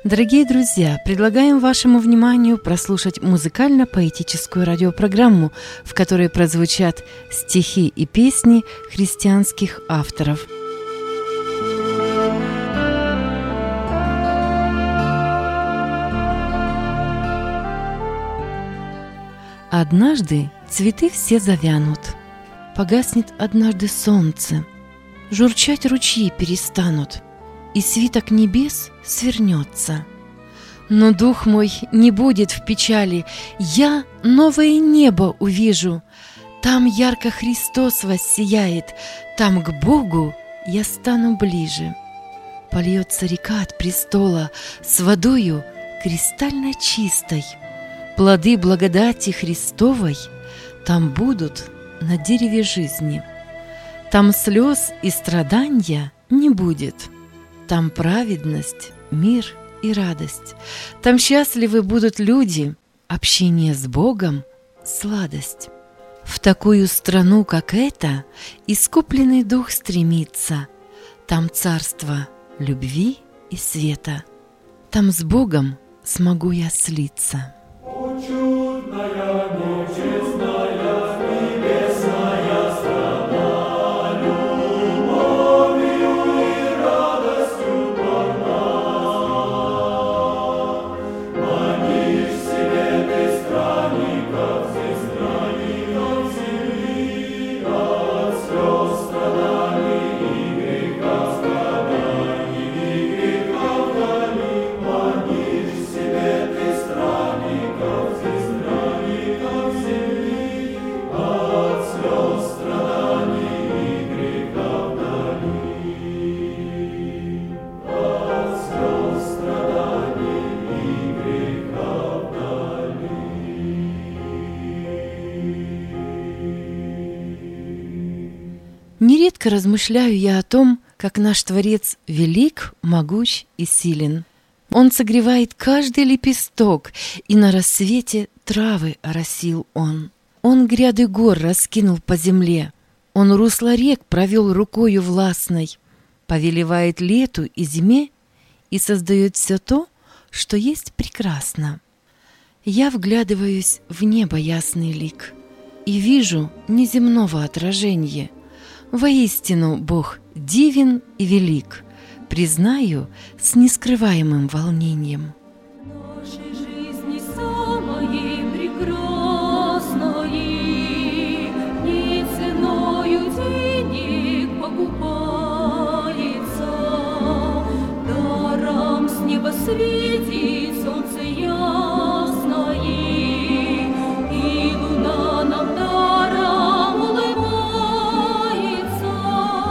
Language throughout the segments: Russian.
Дорогие друзья, предлагаем вашему вниманию прослушать музыкально-поэтическую радиопрограмму, в которой прозвучат стихи и песни христианских авторов. Однажды цветы все завянут, погаснет однажды солнце, журчать ручьи перестанут, и свиток небес свернется. Но дух мой не будет в печали, я новое небо увижу. Там ярко Христос воссияет, там к Богу я стану ближе. Польется река от престола с водою кристально чистой. Плоды благодати Христовой там будут на дереве жизни. Там слез и страдания не будет. Там праведность, мир и радость. Там счастливы будут люди, общение с Богом – сладость. В такую страну, как эта, искупленный дух стремится. Там царство любви и света. Там с Богом смогу я слиться. О, чудная, нечестная, небесная страна, любовью и радостью полна. Манишь себе ты странников земли, от слез страданий и греха страданий, и греха вдали. Манишь себе ты странников земли, от слез страданий и греха вдали, от слез страданий и греха вдали. Нередко размышляю я о том, как наш Творец велик, могуч и силен. Он согревает каждый лепесток, и на рассвете травы оросил Он. Он гряды гор раскинул по земле, Он русло рек провел рукою властной, повелевает лету и зиме и создает все то, что есть прекрасно. Я вглядываюсь в небо ясный лик и вижу неземного отражения. Воистину Бог дивен и велик, признаю с нескрываемым волнением. Нашей жизни самое прекрасное не ценою денег покупается, даром с неба светит солнце ясное, и луна нам даром улыбается,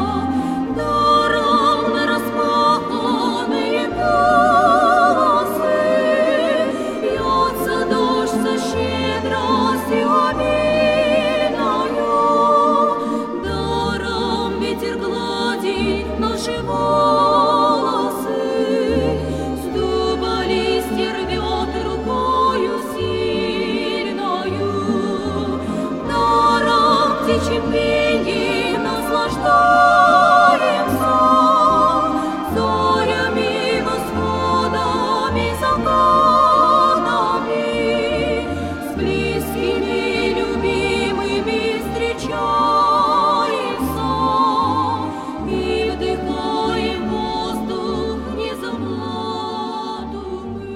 даром на распаханные полосы льется дождь со щедростью обильною, даром ветер гладит наши волосы, с дуба листья рвет рукою сильною, даром птичьим пеньем наслаждаемся, зорями, восходами, закатами, с близкими, любимыми встречаемся и вдыхаем воздух незаплату мы.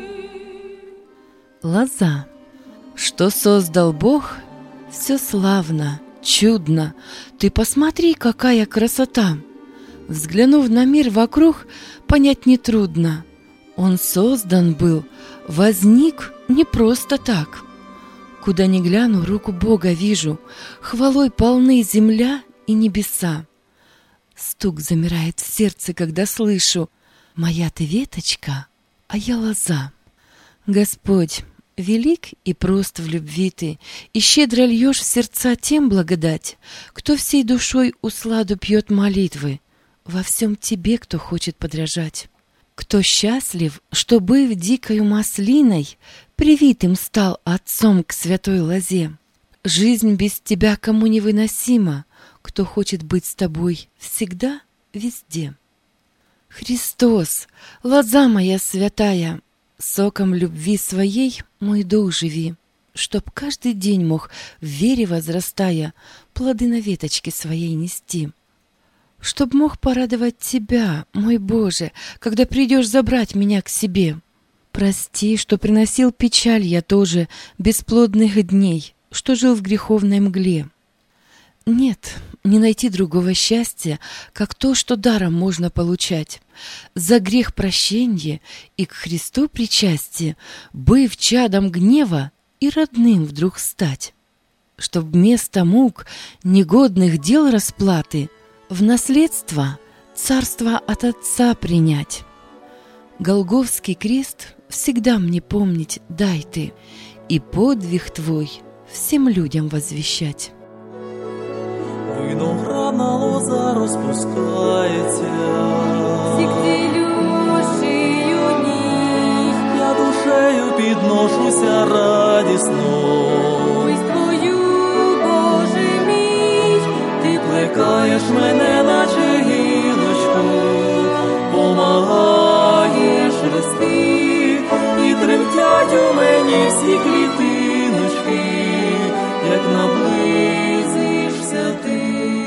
Лоза. Что создал Бог, все славно, чудно. Ты посмотри, какая красота! Взглянув на мир вокруг, понять нетрудно. Он создан был, возник не просто так. Куда ни гляну, руку Бога вижу, хвалой полны земля и небеса. Стук замирает в сердце, когда слышу: моя ты веточка, а я лоза. Господь, велик и прост в любви ты, и щедро льешь в сердца тем благодать, кто всей душой усладу пьет молитвы, во всем тебе, кто хочет подражать. Кто счастлив, что, быв дикою маслиной, привитым стал отцом к святой лозе. Жизнь без тебя кому невыносима, кто хочет быть с тобой всегда, везде. Христос, лоза моя святая, соком любви своей мой дух живи, чтоб каждый день мог, в вере возрастая, плоды на веточке своей нести. Чтоб мог порадовать Тебя, мой Боже, когда придешь забрать меня к себе. Прости, что приносил печаль я тоже бесплодных дней, что жил в греховной мгле. Нет, не найти другого счастья, как то, что даром можно получать. За грех прощенье и к Христу причастие, быв чадом гнева и родным вдруг стать. Чтоб вместо мук негодных дел расплаты в наследство царство от Отца принять. Голгофский крест всегда мне помнить дай Ты, и подвиг Твой всем людям возвещать. Виноградна лоза розпускається, Сіктилюшею ній, я душею підношуся радісно. ось Твою, Боже мій, Ти Плекаєш мене, наче гілочку, помагаєш рости, і тремтять у мені всі клітиночки, як наблизишся ти.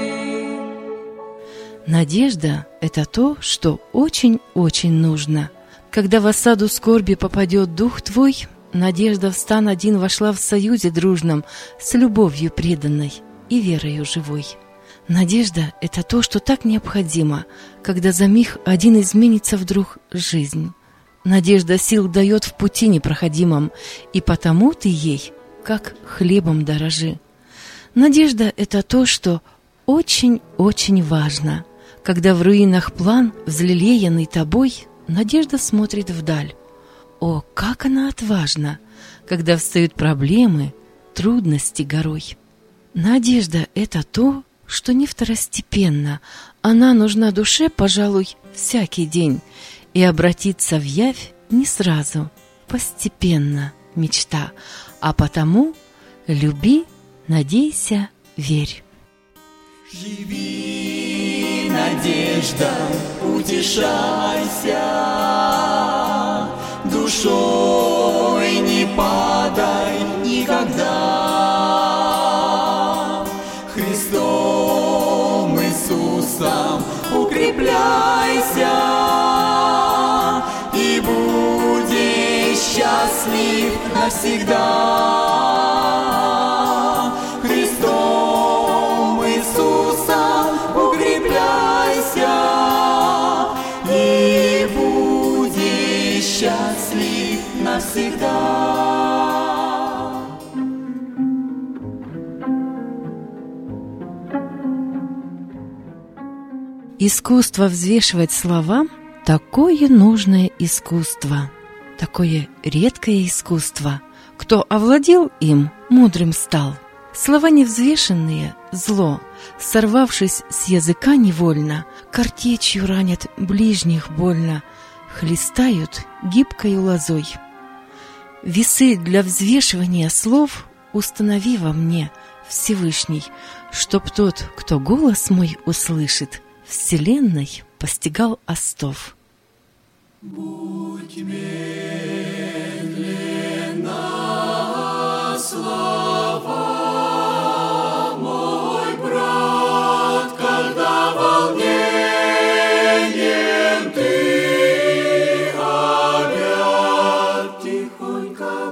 Надежда — это то, что очень-очень нужно. Когда в осаду скорби попадет дух твой, надежда в стан один вошла в союзе дружном с любовью преданной и верою живой. Надежда — это то, что так необходимо, когда за миг один изменится вдруг жизнь. Надежда сил дает в пути непроходимом, и потому ты ей, как хлебом дорожи. Надежда — это то, что очень-очень важно. Когда в руинах план, взлелеянный тобой, надежда смотрит вдаль. О, как она отважна, когда встают проблемы, трудности горой. Надежда — это то, что не второстепенно. Она нужна душе, пожалуй, всякий день, и обратиться в явь не сразу, постепенно мечта. А потому люби, надейся, верь. Живи, надежда, утешайся, душой не падай никогда. Христом Иисусом укрепляйся, и будешь счастлив навсегда. Христом Иисусом укрепляйся, и будешь счастлив навсегда. Искусство взвешивать слова — такое нужное искусство, такое редкое искусство. Кто овладел им, мудрым стал. Слова невзвешенные — зло, сорвавшись с языка невольно, картечью ранят ближних больно, хлестают гибкою лозой. Весы для взвешивания слов установи во мне, Всевышний, чтоб тот, кто голос мой услышит, вселенной постигал остов. Будь медленна слова, мой брат, когда волнением ты объят, тихонько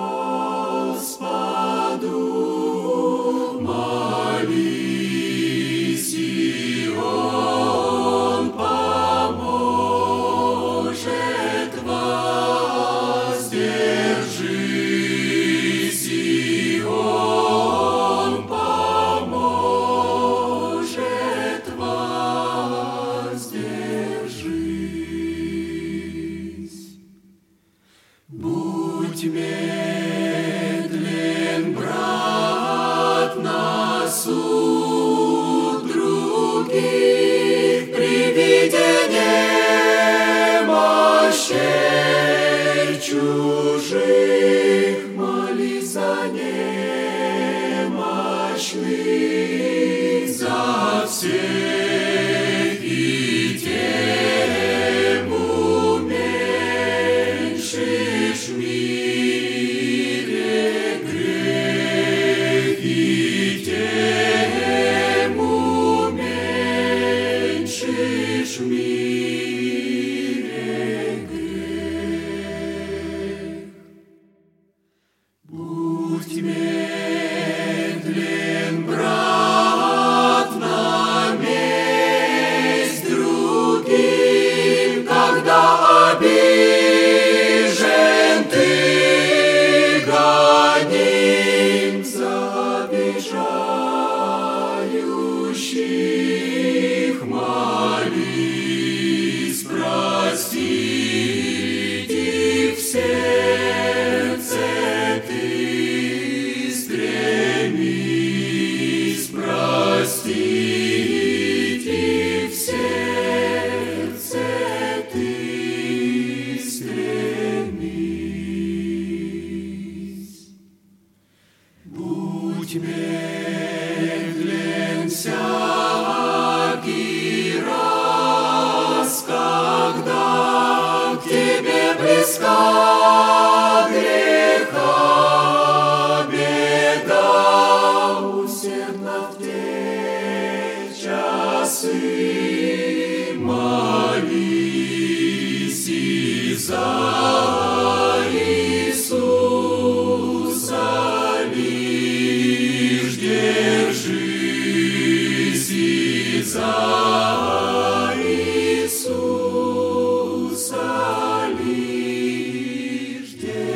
Господу молись, и Он поможет воздержись, и Он поможет воздержись. Будь медлен, брат, на суд других при виде немощей чужих, молись за немощных, за всех и тех, сын, молись и за Иисуса лишь держись и за Иисуса лишь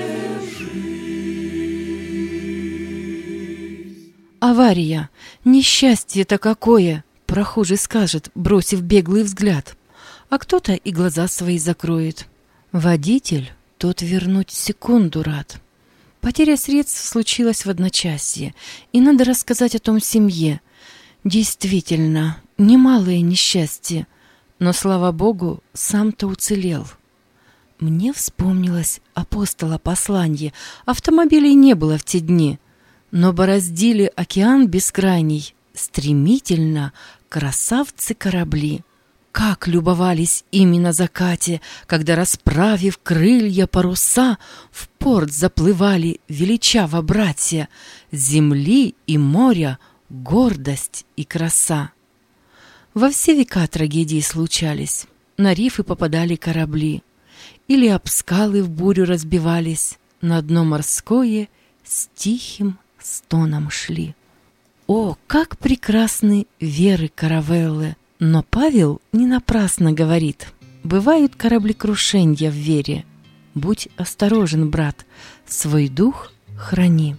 держись. Авария! Несчастье-то какое! Прохожий скажет, бросив беглый взгляд. А кто-то и глаза свои закроет. Водитель, тот вернуть секунду рад. Потеря средств случилась в одночасье, и надо рассказать о том семье. Действительно, немалое несчастье, но, слава Богу, сам-то уцелел. Мне вспомнилось апостола посланье. Автомобилей не было в те дни, но бороздили океан бескрайний стремительно красавцы-корабли. Как любовались ими на закате, когда, расправив крылья паруса, в порт заплывали величаво братья, земли и моря гордость и краса. Во все века трагедии случались, на рифы попадали корабли, или об скалы в бурю разбивались, на дно морское с тихим стоном шли. О, как прекрасны веры каравеллы! Но Павел не напрасно говорит: бывают кораблекрушенья в вере. Будь осторожен, брат, свой дух храни.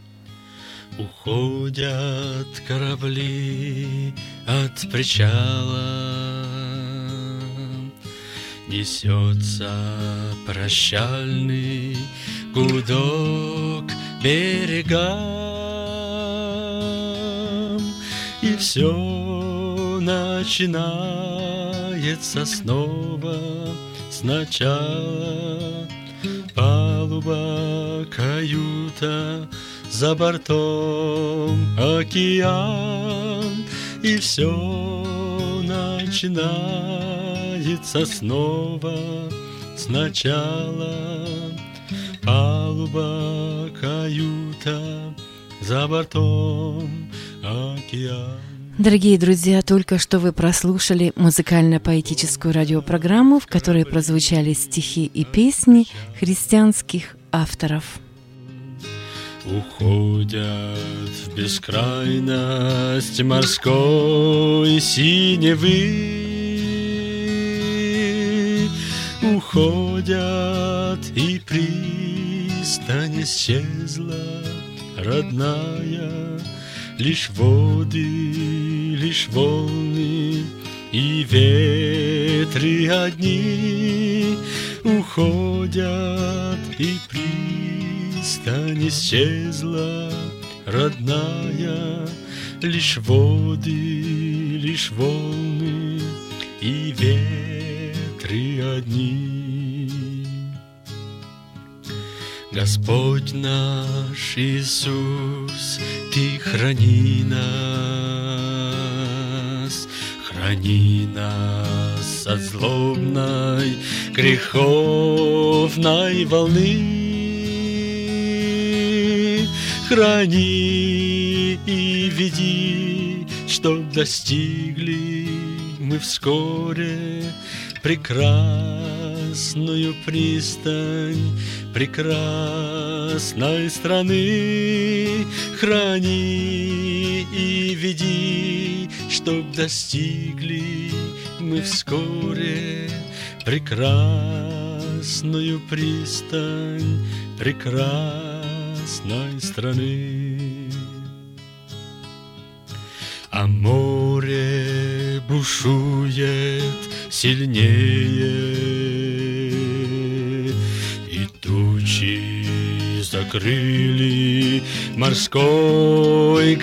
Уходят корабли от причала, несется прощальный гудок берегам, и все начинается снова сначала. Палуба, каюта, за бортом океан, и все начинается снова сначала. Палуба, каюта, за бортом океан. Дорогие друзья, только что вы прослушали музыкально-поэтическую радиопрограмму, в которой прозвучали стихи и песни христианских авторов. Уходят в бескрайность морской синевы, уходят, и пристань исчезла родная. Лишь воды, лишь волны и ветры одни уходят, и пристань исчезла родная. Лишь воды, лишь волны и ветры одни. Господь наш Иисус, Ты храни нас от злобной греховной волны. Храни и веди, чтоб достигли мы вскоре прекрасную пристань прекрасной страны. Храни и веди, чтоб достигли мы вскоре прекрасную пристань прекрасной страны. А море бушует сильнее, и тучи закрыли морской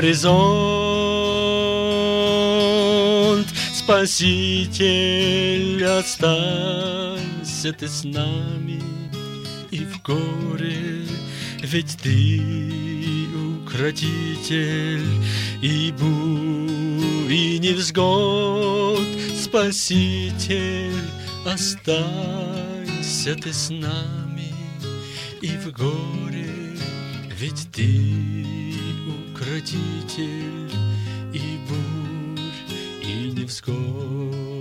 горизонт. Спаситель, останься ты с нами и в горе, ведь ты укротитель и бурь, и невзгод. Спаситель, останься ты с нами и в горе, ведь ты укротитель и бурь, и не вскоре.